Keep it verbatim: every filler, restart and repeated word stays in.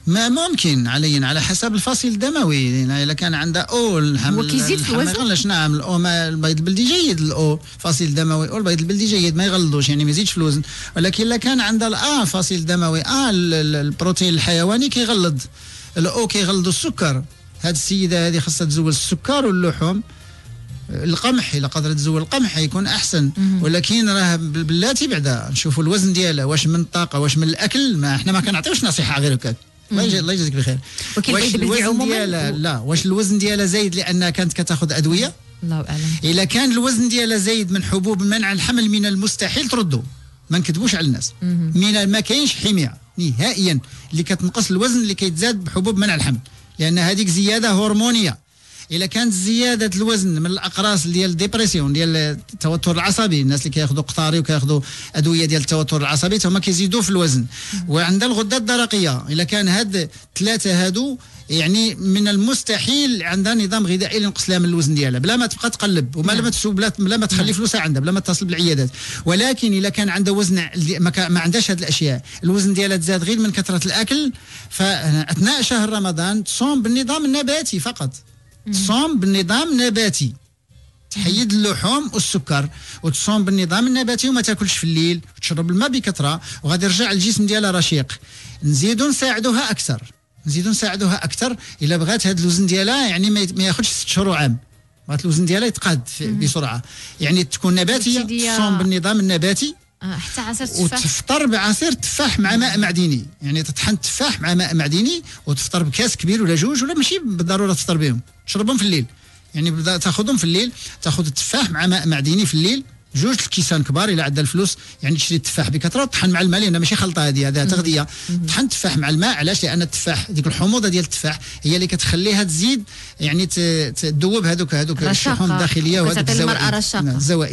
ما ممكن عليا على حسب الفصيل الدموي. اذا كان عندها او الحمل هو كيزيد في الوزن؟ ما يغلش. نعم الاو ما البيض البلدي جيد، الاو فصيل دموي او البيض البلدي جيد ما يغلطوش يعني ما يزيدش في الوزن. ولكن اذا كان عندها الاه فصيل دموي اه البروتين الحيواني كيغلط، الاو كيغلطوا السكر. هاد السيده هذه خاصها تزول السكر واللحوم. القمح الا قدرت تزول القمح يكون احسن، ولكن راه بلاتي بعدا نشوفوا الوزن ديالها واش من الطاقه واش من الاكل. ما احنا ما كنعطيوش نصيحه غير هكاك. الله يجازيك بخير. واش الوزن ديالها لا واش الوزن ديالها زايد لانها كانت كتاخذ ادويه؟ الله اعلم. الا كان الوزن ديالها زايد من حبوب منع الحمل من المستحيل تردوا. ما نكذبوش على الناس، من ما كاينش حميه نهائيا اللي كتنقص الوزن اللي كيتزاد بحبوب منع الحمل، لان هذيك زياده هرمونيه. إلا كانت زيادة الوزن من الأقراص ديال الديبرسيون ديال التوتر العصبي، الناس اللي كياخذوا قطاري وكياخذوا أدوية ديال التوتر العصبي هما كيزيدوا في الوزن. وعند الغدة الدرقية إلا كان هاد ثلاثة هادو يعني من المستحيل عندها نظام غذائي ينقص لها من الوزن ديالها بلا ما تبقى تقلب وما لا تسوب بلا ما تخلي فلوسها عندها بلا ما تتصل بالعيادات. ولكن إلا كان عندها وزن ما عندهاش هاد الأشياء، الوزن ديالها تزاد غير من كثرة الأكل، فأثناء شهر رمضان تصوم بالنظام النباتي فقط. تصوم بالنظام النباتي، تحيد اللحوم والسكر وتصوم بالنظام النباتي وما تاكلش في الليل وتشرب الماء بكثره وغادي يرجع الجسم ديالها رشيق. نزيدوا نساعدوها اكثر، نزيدوا نساعدوها اكثر الا بغات هذا الوزن ديالها يعني ما ياخذش ست شهور عام، بغات الوزن ديالها يتقاد بسرعه، يعني تكون نباتيه. تصوم بالنظام النباتي حتى عصير التفاح، وتفطر بعصير تفاح مع ماء معدني، يعني تطحن التفاح مع ماء معدني وتفطر بكاس كبير ولا جوج، ولا ماشي بالضروره تفطر بهم، تشربهم في الليل. يعني تاخذهم في الليل، تاخذ التفاح مع ماء معدني في الليل، جوج الكيسان كبار الى عندها الفلوس، يعني تشري التفاح بكثره وتطحن مع الماء، لان ماشي خلطه هذه، هذا تغذيه. طحن التفاح مع الماء، علاش؟ لان التفاح ديك الحموضه ديال التفاح هي اللي كتخليها تزيد يعني تذوب هذوك هذوك الشحوم الداخليه وهذوك الزوائد.